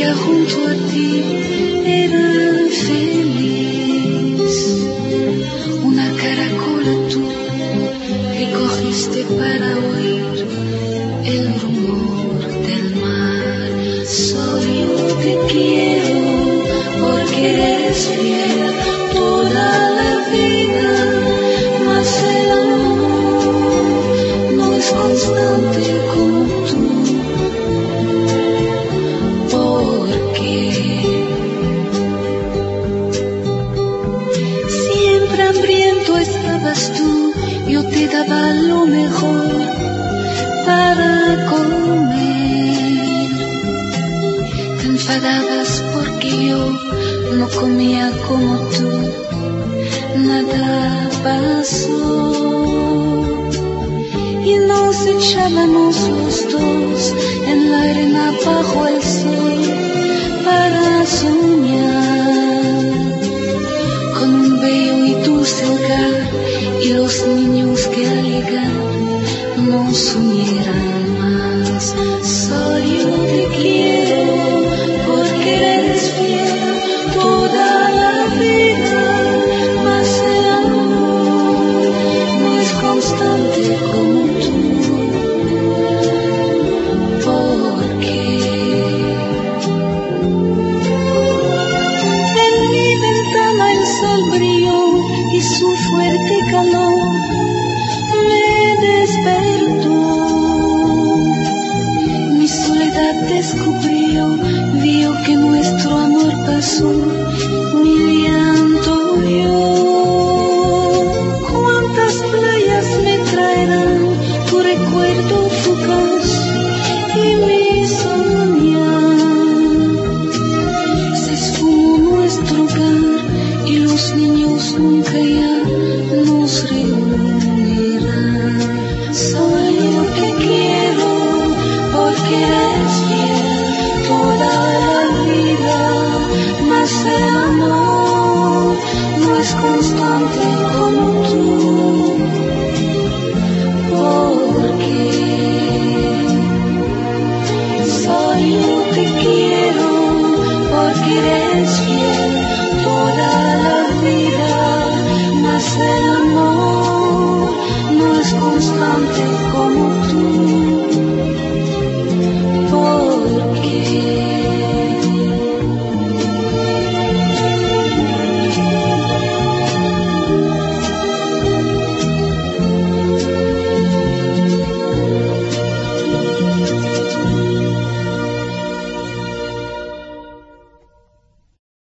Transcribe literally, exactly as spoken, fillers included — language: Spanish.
día junto a ti era feliz. Una caracola tú que cogiste para oír el rumor del mar. Solo yo te quiero porque eres fiel toda la vida, mas el amor no es constante como tú. Porque siempre hambriento estabas tú, yo te daba lo mejor para comer. Te enfadabas porque yo no comía como tú, nada pasó. Y nos echábamos los dos en la arena bajo el sol para soñar con un bello y dulce hogar y los niños que al llegar nos unieran más. Solo yo te quiero porque eres fiel toda la vida, mas el amor no es constante como